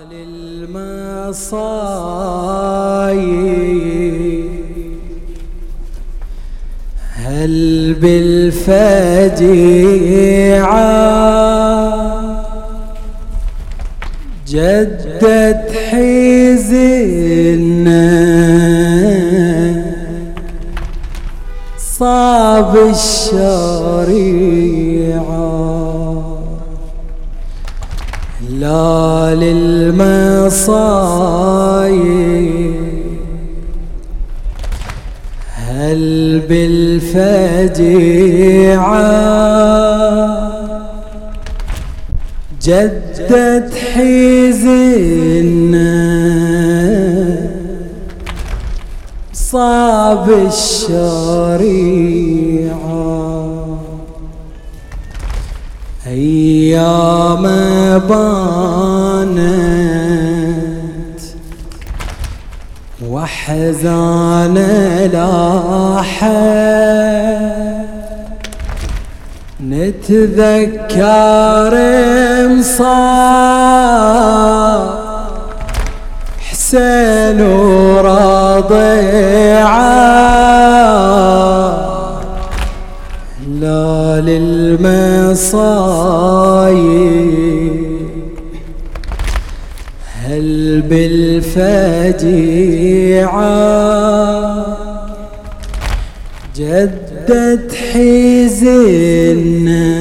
للمصايب هل بالفجيعة جدت حزننا صاب الشريعة لا للمصايب هل بالفجيعة جدت حزننا صاب الشريعة أيام بانت وحزان لاحت نتذكر مصاب حسين ورضيعة لا للمصايب هل بالفجيعة جدت حزننا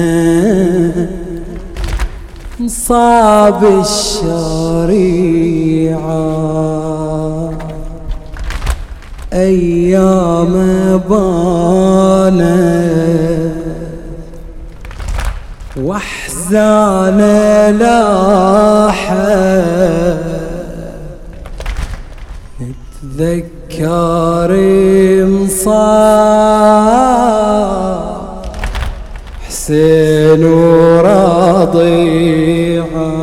صاب الشريعة أيام بانت واحزان لاحت نتذكر مصاب حسين ورضيعة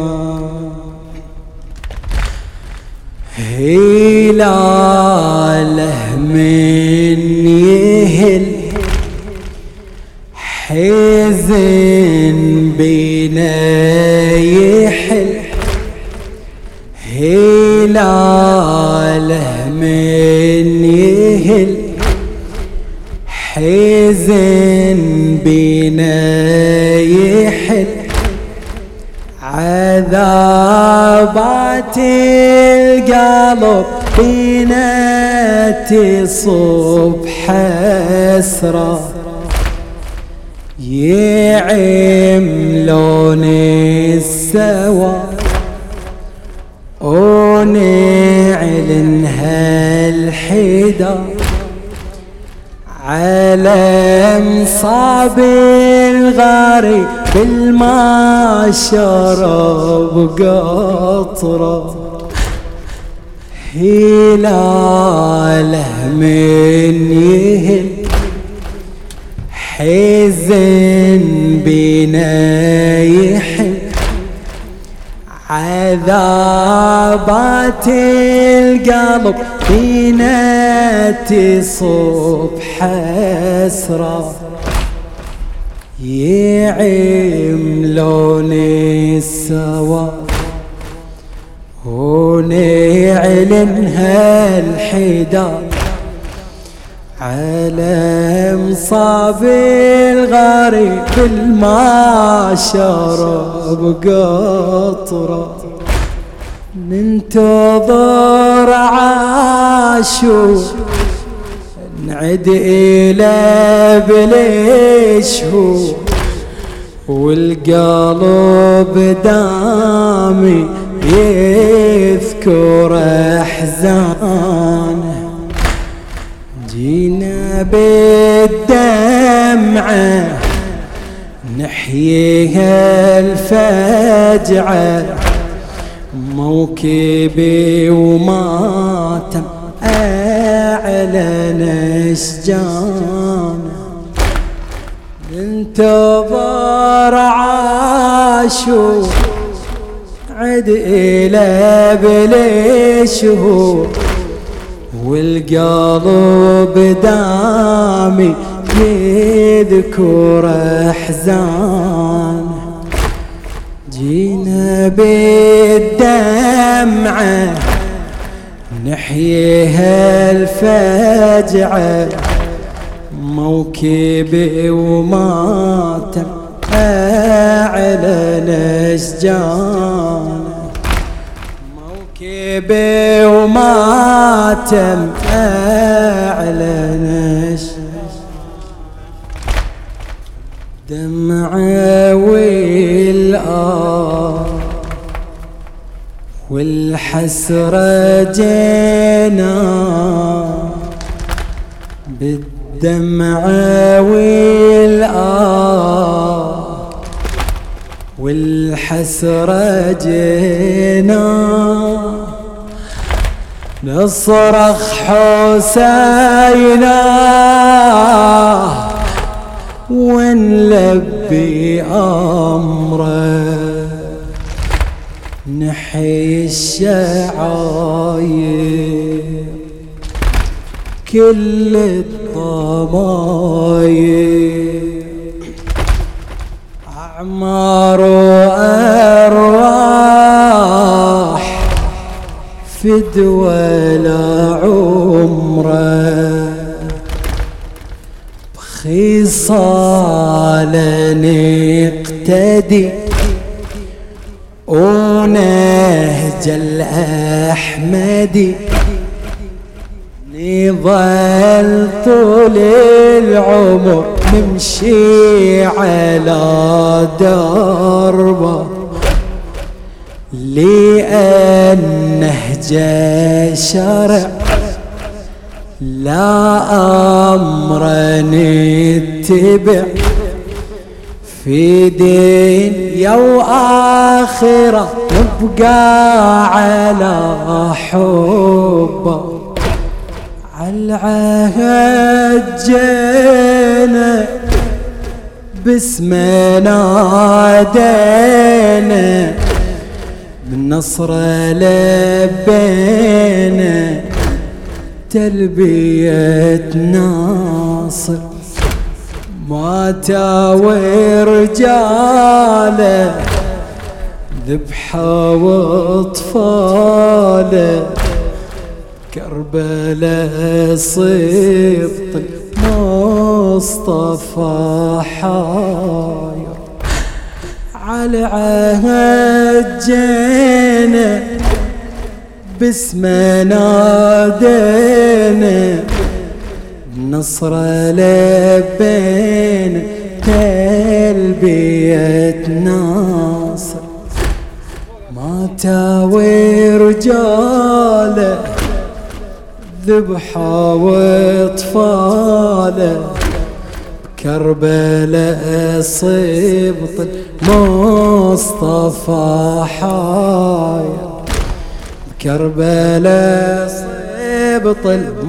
هلاله من يهل حزن بينا يحل هلاله من يهل حزن بينا يحل عذابات القلب بينا تصب حسرة يعم لون السواد ونعلن هالحدا على مصاب الغاري بالما شرب قطرة هلاله من يهل حزن بينا يحل عذابات القلب فينا تصب حسرة يعم لون السواد ونعلن هالحدا على مصاب الغريب بالما شرب قطرة ننتظر عاشور نعد إلى بالشهور والقلب دامي يذكر أحزانه جينا بالدمعة نحييها الفجعة موكبي وماتم أعلن أشجانه ننتظر عاشور عد إلى بالشهور والقلب دامي يذكر أحزانه جينا بالدمعة نحييها الفجعة، موكب وماتم أعلن أشجان، موكب وماتم أعلن أشجان. دمعة والحسرة جينا، بالدمعة والحسرة جينا، نصرخ حسينا ونلبي أمره، نحيي الشعاير كل الضماير، أعمار وأرواح فدوى لعمره، بخصال نقتدي ونهج الأحمدي، نظل طول العمر نمشي على دربه، لأن نهج الشرع لا أمر نتبع، في دنيا وآخرة نبقى على حبه، عالعهد جينا باسمه نادينا، بالنصر لبينا تلبية ناصر، ماتوا ورجاله ذبحوا واطفاله، كربلاء صبط المصطفى حاير، على عهد جينا باسمه نادينا، نصر لبينا تلبية ناصر، ماتوا ورجاله ذبحوا واطفاله، كربلاء صبط المصطفى حاير، كربلاء صبط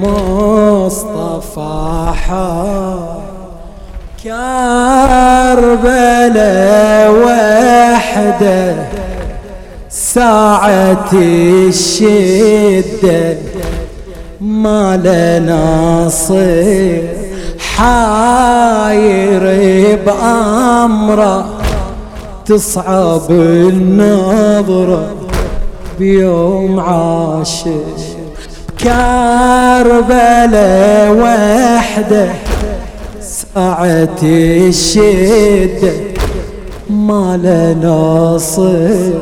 المصطفى حاير، كربلاء وحده ساعة الشدة، ما لنا صير حاير بأمره، تصعب النظرة بيوم عاشر، كربلاء وحده ساعة الشدة، ما لنا صير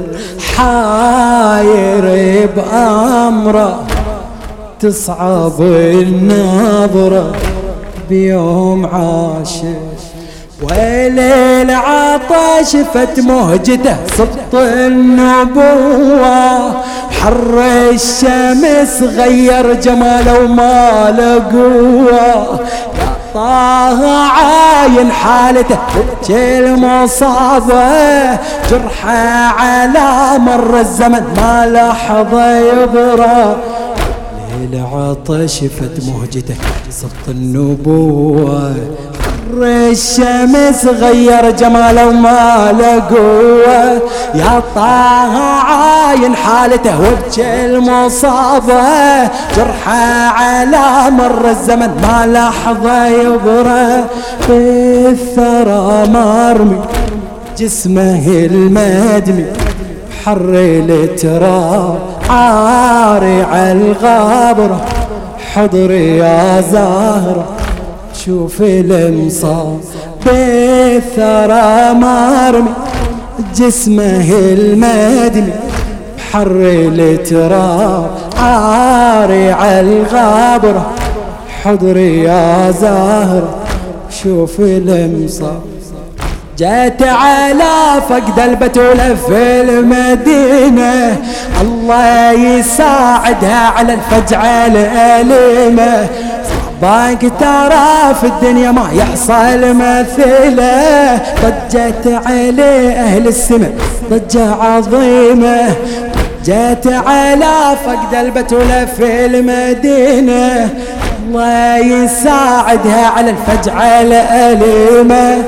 حاير بأمره، تصعب النظرة بيوم عاشر، وليل عطش فت مهجته سط النبوة، حر الشمس غير جماله وما له قوة، طه عاين حالته وجه مصابه، جرحه على مر الزمن ما لحظة يبرى، ليل عطش فت مهجته سط النبوة، حر الشمس غير جماله وما له قوة، يا طه عاين حالته وجه المصابة، جرحه على مر الزمن ما لحظة يبرى، في الثرى مرمي جسمه المدمي بحر التراب عاري عالغابرة حضري يا زهرة شوف المصاب بالثرى مرمي جسمه المدمي بحر التراب عاري عالغابرة حضري يا زهرة شوف المصاب جات على فقد البتولة في المدينة الله يساعدها على الفجعة الأليمة صعبك ترى في الدنيا ما يحصل مثله ضجت عليه أهل السماء ضجة عظيمة جات على فقد البتولة في المدينة الله يساعدها على الفجعة الأليمة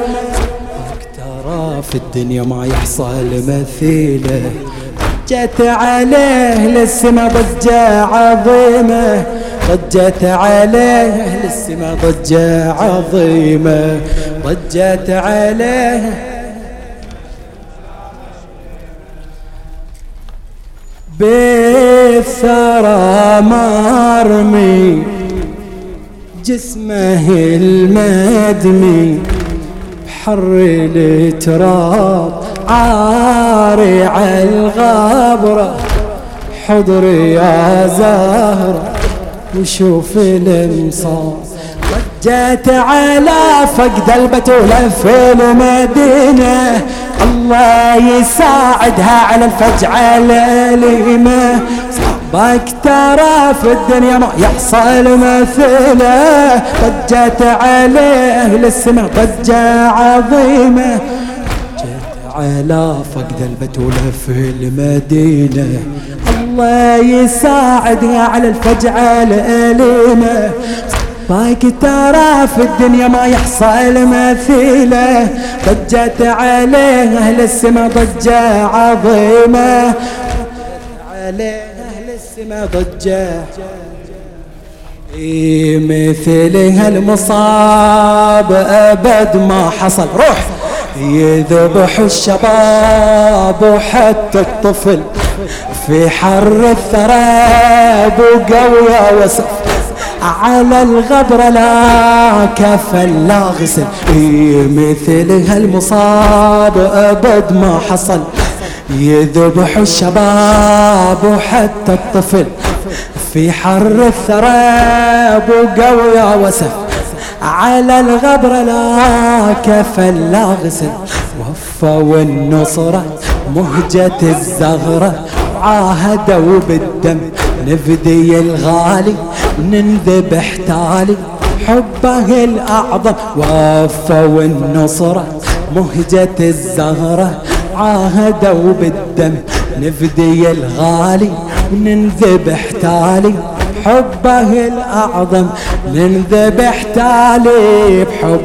في الدنيا ما يحصل مثيله ضجت عليه للسما ضجة عظيمة ضجت عليه للسما ضجة عظيمة ضجت عليه بالثرى مرمي جسمه المدمي بحر التراب عاري عالغابرة حضري يا زهرة وشوف المصاب ضجت على فقد البتولة في المدينة الله يساعدها على الفجعة الأليمة صعبك ترى في الدنيا ما يحصل مثله ضجت عليه أهل السماء ضجة عظيمة ضجت على فقد البتولة في المدينة الله يساعدها على الفجعة الأليمة باك ترى في الدنيا ما يحصل مثيله ضجت عليه أهل السما ضجة عظيمة عليه أهل السما ضجة مثلها المصاب أبد ما حصل روح يذبح الشباب وحتى الطفل في حر الثراب وقوية وسف على الغبر لا كفل لا غسل مثلها المصاب أبد ما حصل يذبح الشباب وحتى الطفل في حر الثراب وقوية وسف على الغبر لا كفل لا غسل وفوا النصرة مهجة الزغرة عاهدوا بالدم نفدي الغالي ننذبح تالي حبه الأعظم وفوا النصرة مهجة الزهرة عاهدوا بالدم نفدي الغالي وننذبح تالي حبه الأعظم ننذبح تالي بحب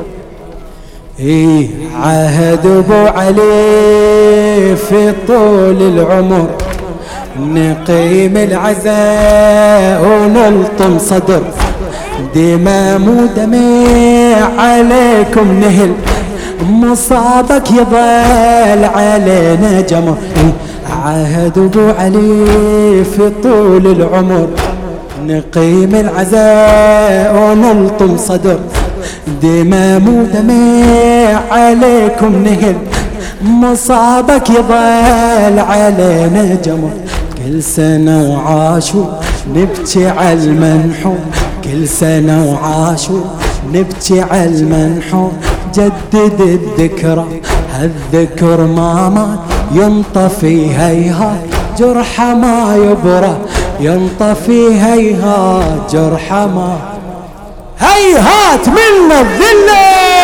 عهد أبو علي في طول العمر نقيم العزاء ونلطم صدر دمام ودمع عليكم نهل مصابك يضل علينا جمر عهد أبو علي في طول العمر نقيم العزاء ونلطم صدر دمام ودمع عليكم نهل مصابك يضل علينا جمر كل سنة وعاشوا نبكي على المنحوم كل سنة وعاشوا نبكي على المنحوم جدد الذكرى هالذكر ما مات ينطفي هيهات جرحه ما يبرى ينطفي هيهات جرحه ما هيهات من الذلة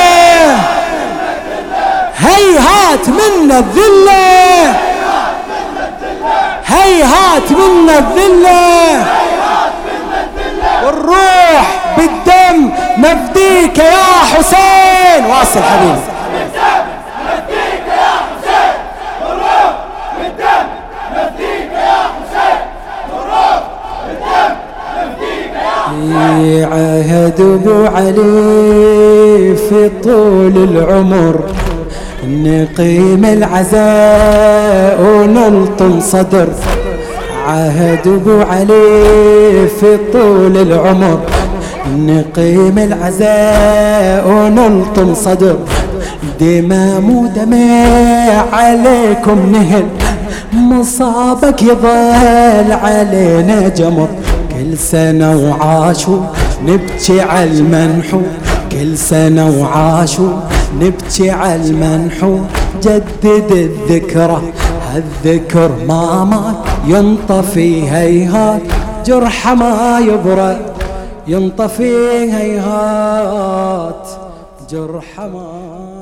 هيهات من الذلة هيهات من الذلة والروح بالدم نفديك يا حسين واصل حبيبي نفديك يا حسين والروح بالدم نفديك يا حسين والروح بالدم نفديك يا حسين عهد أبو علي في طول العمر نقيم العزاء ونلطم صدر عهد ابو علي في طول العمر. نقيم العزاء ونلطم صدر دماء مو دماء عليكم نهل مصابك يظل علينا جمر. كل سنة وعاشوا نبكي على المنحو كل سنة وعاشوا نبكي على المنحو. جدد الذكرى هالذكر ما مات ينطفي هيهات جرحه ما يبرد ينطفي هيهات جرحه ما